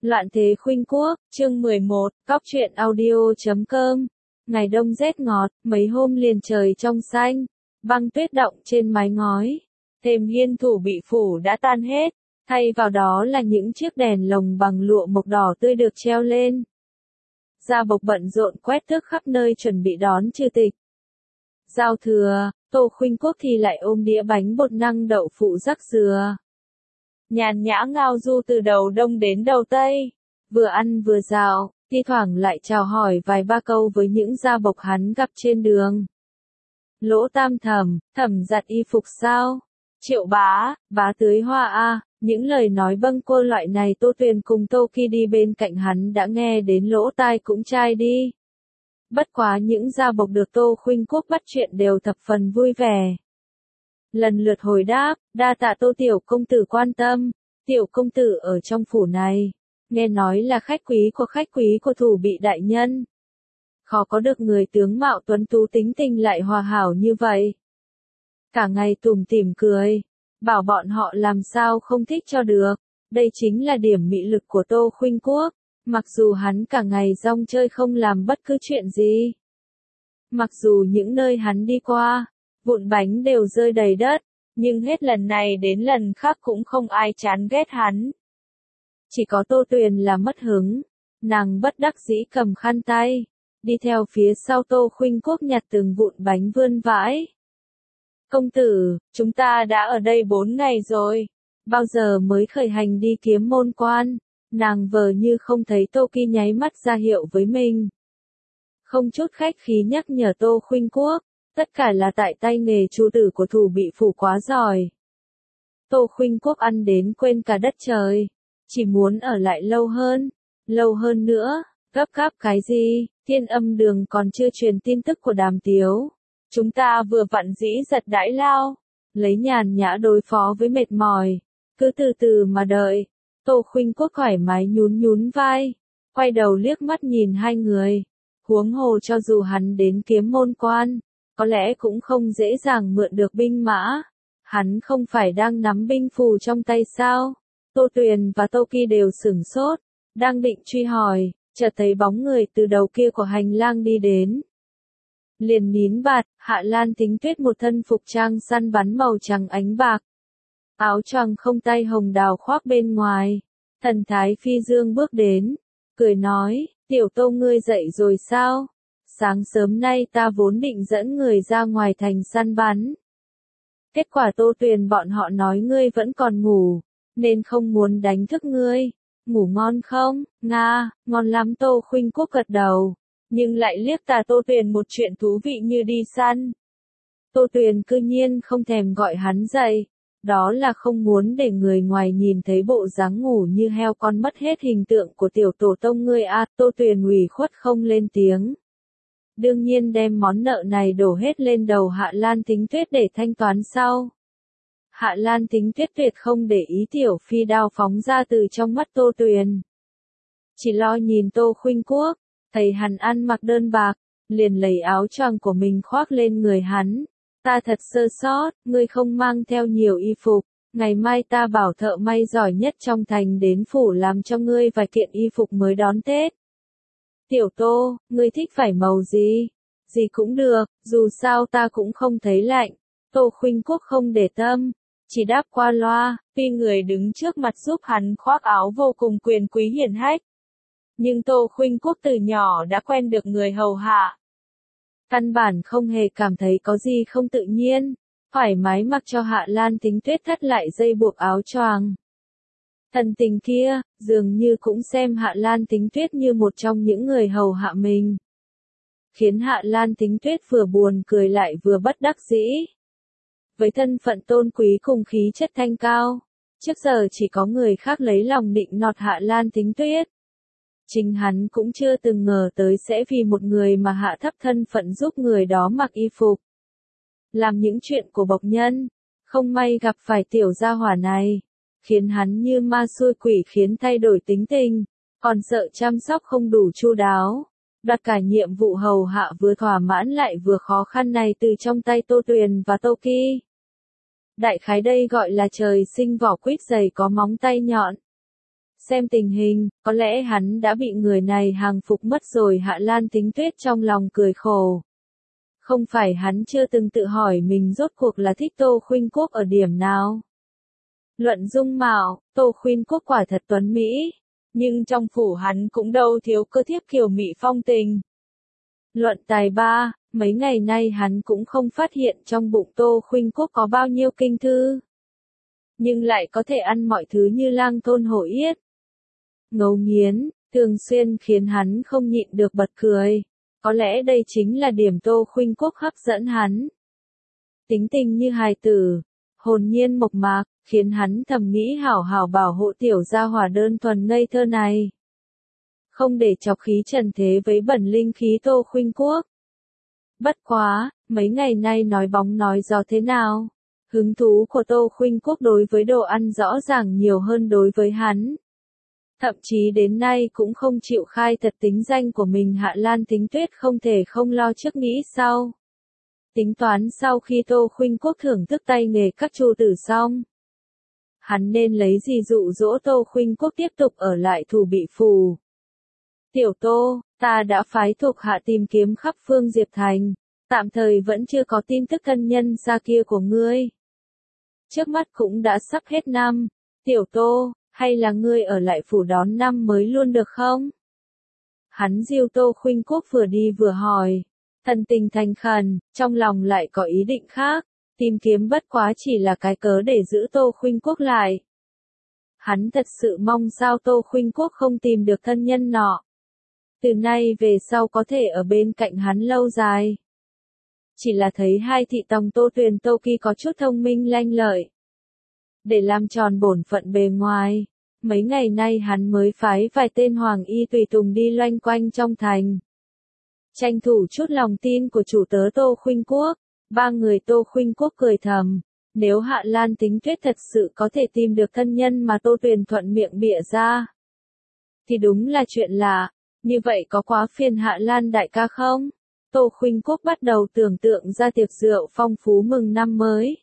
Loạn thế khuynh quốc, chương 11, cóc truyện audio.com. Ngày đông rét ngọt, mấy hôm liền trời trong xanh, băng tuyết đọng trên mái ngói. Thềm hiên thủ bị phủ đã tan hết, thay vào đó là những chiếc đèn lồng bằng lụa mộc đỏ tươi được treo lên. Gia bộc bận rộn quét tước khắp nơi chuẩn bị đón chư tịch. Giao thừa, Tô Khuynh Quốc thì lại ôm đĩa bánh bột năng đậu phụ rắc dừa. Nhàn nhã ngao du từ đầu đông đến đầu tây, vừa ăn vừa dạo, thi thoảng lại chào hỏi vài ba câu với những gia bộc hắn gặp trên đường. Lỗ Tam thẩm giặt y phục sao? Triệu bá tưới hoa a. Những lời nói bâng quơ loại này Tô Tuyền cùng Tô Kỳ đi bên cạnh hắn đã nghe đến lỗ tai cũng chai đi. Bất quá những gia bộc được Tô Khuynh Quốc bắt chuyện đều thập phần vui vẻ. Lần lượt hồi đáp, đa tạ Tô tiểu công tử quan tâm, tiểu công tử ở trong phủ này, nghe nói là khách quý của thủ bị đại nhân. Khó có được người tướng mạo tuấn tú tính tình lại hòa hảo như vậy. Cả ngày tủm tỉm cười, bảo bọn họ làm sao không thích cho được, đây chính là điểm mị lực của Tô Khuynh Quốc, mặc dù hắn cả ngày rong chơi không làm bất cứ chuyện gì. Mặc dù những nơi hắn đi qua, vụn bánh đều rơi đầy đất, nhưng hết lần này đến lần khác cũng không ai chán ghét hắn. Chỉ có Tô Tuyền là mất hứng, nàng bất đắc dĩ cầm khăn tay, đi theo phía sau Tô Khuynh Quốc nhặt từng vụn bánh vươn vãi. Công tử, chúng ta đã ở đây 4 ngày rồi, bao giờ mới khởi hành đi Kiếm Môn Quan? Nàng vờ như không thấy Tô Kỳ nháy mắt ra hiệu với mình. Không chút khách khí nhắc nhở Tô Khuynh Quốc, tất cả là tại tay nghề chu tử của thủ bị phủ quá giỏi. Tô Khuynh Quốc ăn đến quên cả đất trời, chỉ muốn ở lại lâu hơn nữa, gấp gáp cái gì, Thiên Âm Đường còn chưa truyền tin tức của Đàm Tiếu. Chúng ta vừa vặn dĩ giật đãi lao, lấy nhàn nhã đối phó với mệt mỏi, cứ từ từ mà đợi. Tô Khuynh Quốc thoải mái nhún vai, quay đầu liếc mắt nhìn hai người, huống hồ cho dù hắn đến Kiếm Môn Quan, có lẽ cũng không dễ dàng mượn được binh mã. Hắn không phải đang nắm binh phù trong tay sao? Tô Tuyền và Tô Kỳ đều sửng sốt, đang định truy hỏi, chợt thấy bóng người từ đầu kia của hành lang đi đến. Liền nín bạt, Hạ Lan Thính Tuyết một thân phục trang săn bắn màu trắng ánh bạc. Áo choàng không tay hồng đào khoác bên ngoài. Thần thái phi dương bước đến, cười nói, tiểu Tô ngươi dậy rồi sao? Sáng sớm nay ta vốn định dẫn người ra ngoài thành săn bắn. Kết quả Tô Tuyền bọn họ nói ngươi vẫn còn ngủ, nên không muốn đánh thức ngươi. Ngủ ngon không? Nga, ngon lắm. Tô Khuynh Quốc gật đầu, nhưng lại liếc tà Tô Tuyền một chuyện thú vị như đi săn. Tô Tuyền cư nhiên không thèm gọi hắn dậy, đó là không muốn để người ngoài nhìn thấy bộ dáng ngủ như heo con mất hết hình tượng của tiểu tổ tông ngươi a. Tô Tuyền ủy khuất không lên tiếng. Đương nhiên đem món nợ này đổ hết lên đầu Hạ Lan Thính Tuyết để thanh toán sau. Hạ Lan Thính Tuyết tuyệt không để ý tiểu phi đao phóng ra từ trong mắt Tô Tuyền. Chỉ lo nhìn Tô Khuynh Quốc, thấy hắn ăn mặc đơn bạc, liền lấy áo choàng của mình khoác lên người hắn. Ta thật sơ sót, ngươi không mang theo nhiều y phục, ngày mai ta bảo thợ may giỏi nhất trong thành đến phủ làm cho ngươi vài kiện y phục mới đón Tết. Tiểu Tô, ngươi thích vải màu gì? Gì cũng được, dù sao ta cũng không thấy lạnh. Tô Khuynh Quốc không để tâm, chỉ đáp qua loa, tuy người đứng trước mặt giúp hắn khoác áo vô cùng quyền quý hiển hách. Nhưng Tô Khuynh Quốc từ nhỏ đã quen được người hầu hạ. Căn bản không hề cảm thấy có gì không tự nhiên, thoải mái mặc cho Hạ Lan Thính Tuyết thắt lại dây buộc áo choàng. Thần tình kia, dường như cũng xem Hạ Lan Thính Tuyết như một trong những người hầu hạ mình. Khiến Hạ Lan Thính Tuyết vừa buồn cười lại vừa bất đắc dĩ. Với thân phận tôn quý cùng khí chất thanh cao, trước giờ chỉ có người khác lấy lòng nịnh nọt Hạ Lan Thính Tuyết. Chính hắn cũng chưa từng ngờ tới sẽ vì một người mà hạ thấp thân phận giúp người đó mặc y phục. Làm những chuyện của bộc nhân, không may gặp phải tiểu gia hỏa này, khiến hắn như ma xui quỷ khiến thay đổi tính tình, còn sợ chăm sóc không đủ chu đáo. Đặt cả nhiệm vụ hầu hạ vừa thỏa mãn lại vừa khó khăn này từ trong tay Tô Tuyền và Tô Kỳ. Đại khái đây gọi là trời sinh vỏ quýt dày có móng tay nhọn. Xem tình hình, có lẽ hắn đã bị người này hàng phục mất rồi. Hạ Lan Tính Tuyết trong lòng cười khổ. Không phải hắn chưa từng tự hỏi mình rốt cuộc là thích Tô Khuynh Quốc ở điểm nào. Luận dung mạo, Tô Khuynh Quốc quả thật tuấn mỹ, nhưng trong phủ hắn cũng đâu thiếu cơ thiếp kiều mỹ phong tình. Luận tài ba, mấy ngày nay hắn cũng không phát hiện trong bụng Tô Khuynh Quốc có bao nhiêu kinh thư. Nhưng lại có thể ăn mọi thứ như lang thôn hổ yết. Ngấu nghiến, thường xuyên khiến hắn không nhịn được bật cười. Có lẽ đây chính là điểm Tô Khuynh Quốc hấp dẫn hắn. Tính tình như hài tử, hồn nhiên mộc mạc, khiến hắn thầm nghĩ hảo hảo bảo hộ tiểu gia hỏa đơn thuần ngây thơ này. Không để chọc khí trần thế với bẩn linh khí Tô Khuynh Quốc. Bất quá, mấy ngày nay nói bóng nói gió thế nào? Hứng thú của Tô Khuynh Quốc đối với đồ ăn rõ ràng nhiều hơn đối với hắn. Thậm chí đến nay cũng không chịu khai thật tính danh của mình. Hạ Lan Tính Tuyết không thể không lo trước nghĩ sau. Tính toán sau khi Tô Khuynh Quốc thưởng thức tay nghề các chu tử xong, hắn nên lấy gì dụ dỗ Tô Khuynh Quốc tiếp tục ở lại Thủ Bị Phủ. Tiểu Tô, ta đã phái thuộc hạ tìm kiếm khắp phương Diệp Thành, tạm thời vẫn chưa có tin tức thân nhân xa kia của ngươi. Trước mắt cũng đã sắp hết năm, Tiểu Tô, hay là ngươi ở lại phủ đón năm mới luôn được không? Hắn dìu Tô Khuynh Quốc vừa đi vừa hỏi, thần tình thành khẩn, trong lòng lại có ý định khác, tìm kiếm bất quá chỉ là cái cớ để giữ Tô Khuynh Quốc lại. Hắn thật sự mong sao Tô Khuynh Quốc không tìm được thân nhân nọ. Từ nay về sau có thể ở bên cạnh hắn lâu dài. Chỉ là thấy hai thị tòng Tô Tuyền Tô Kỳ có chút thông minh lanh lợi. Để làm tròn bổn phận bề ngoài, mấy ngày nay hắn mới phái vài tên hoàng y tùy tùng đi loanh quanh trong thành. Tranh thủ chút lòng tin của chủ tớ Tô Khuynh Quốc, ba người Tô Khuynh Quốc cười thầm. Nếu Hạ Lan Tính Tuyết thật sự có thể tìm được thân nhân mà Tô Tuyền thuận miệng bịa ra, thì đúng là chuyện lạ. Như vậy có quá phiền Hạ Lan đại ca không? Tô Khuynh Quốc bắt đầu tưởng tượng ra tiệc rượu phong phú mừng năm mới.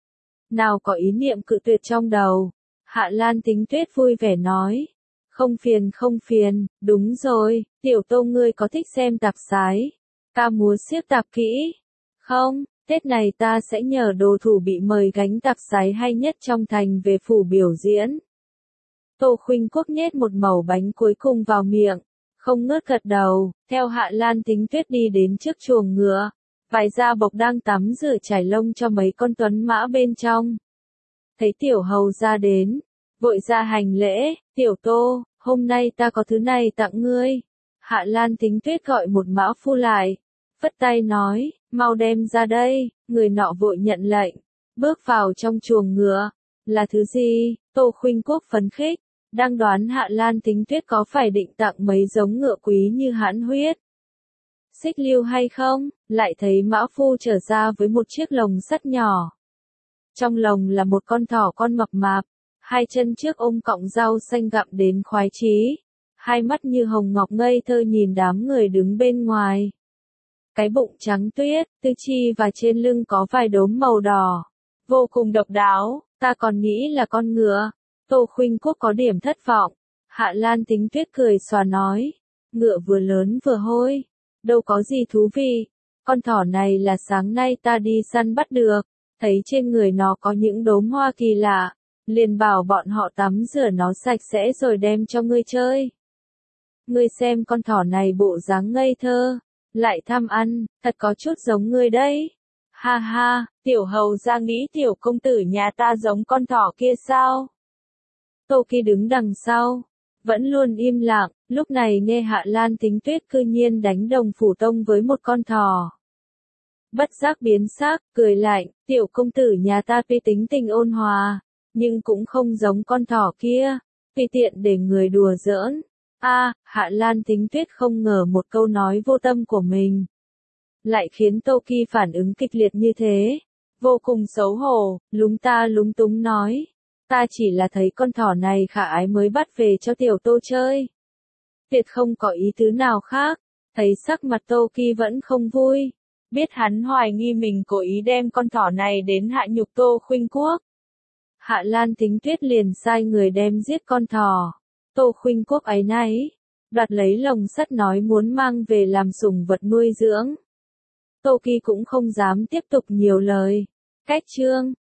Nào có ý niệm cự tuyệt trong đầu. Hạ Lan Tính Tuyết vui vẻ nói. Không phiền, đúng rồi, Tiểu Tô ngươi có thích xem tạp sái, ca múa xiếc tạp kỹ? Không, Tết này ta sẽ nhờ đồ thủ bị mời gánh tạp sái hay nhất trong thành về phủ biểu diễn. Tô Khuynh Quốc nhét một mẩu bánh cuối cùng vào miệng, không ngớt gật đầu, theo Hạ Lan Tính Tuyết đi đến trước chuồng ngựa. Vài gia bộc đang tắm rửa trải lông cho mấy con tuấn mã bên trong. Thấy tiểu hầu ra đến, vội ra hành lễ, Tiểu Tô, hôm nay ta có thứ này tặng ngươi. Hạ Lan Tính Tuyết gọi một mã phu lại, phất tay nói, mau đem ra đây. Người nọ vội nhận lệnh, bước vào trong chuồng ngựa. Là thứ gì? Tô Khuynh Quốc phấn khích, đang đoán Hạ Lan Tính Tuyết có phải định tặng mấy giống ngựa quý như hãn huyết, xích lưu hay không, lại thấy mã phu trở ra với một chiếc lồng sắt nhỏ. Trong lồng là một con thỏ con mập mạp, hai chân trước ôm cọng rau xanh gặm đến khoái chí, hai mắt như hồng ngọc ngây thơ nhìn đám người đứng bên ngoài. Cái bụng trắng tuyết, tư chi và trên lưng có vài đốm màu đỏ, vô cùng độc đáo, ta còn nghĩ là con ngựa. Tô Khuynh Quốc có điểm thất vọng. Hạ Lan Tính Tuyết cười xòa nói, ngựa vừa lớn vừa hôi, đâu có gì thú vị. Con thỏ này là sáng nay ta đi săn bắt được, thấy trên người nó có những đốm hoa kỳ lạ, liền bảo bọn họ tắm rửa nó sạch sẽ rồi đem cho ngươi chơi. Ngươi xem con thỏ này bộ dáng ngây thơ, lại tham ăn, thật có chút giống ngươi đấy. Ha ha, tiểu hầu ra nghĩ tiểu công tử nhà ta giống con thỏ kia sao? Tô Kỳ đứng đằng sau, vẫn luôn im lặng, lúc này nghe Hạ Lan Tính Tuyết cư nhiên đánh đồng phủ tông với một con thỏ. Bất giác biến sắc, cười lạnh, tiểu công tử nhà ta tuy tính tình ôn hòa, nhưng cũng không giống con thỏ kia, tùy tiện để người đùa giỡn. Hạ Lan Tính Tuyết không ngờ một câu nói vô tâm của mình lại khiến Tô Kỳ phản ứng kịch liệt như thế, vô cùng xấu hổ, lúng túng nói. Ta chỉ là thấy con thỏ này khả ái mới bắt về cho Tiểu Tô chơi. Tuyệt không có ý tứ nào khác. Thấy sắc mặt Tô Kỳ vẫn không vui. Biết hắn hoài nghi mình cố ý đem con thỏ này đến hạ nhục Tô Khuynh Quốc. Hạ Lan Tính Tuyết liền sai người đem giết con thỏ. Tô Khuynh Quốc áy náy, đoạt lấy lồng sắt nói muốn mang về làm sủng vật nuôi dưỡng. Tô Kỳ cũng không dám tiếp tục nhiều lời. Cách chương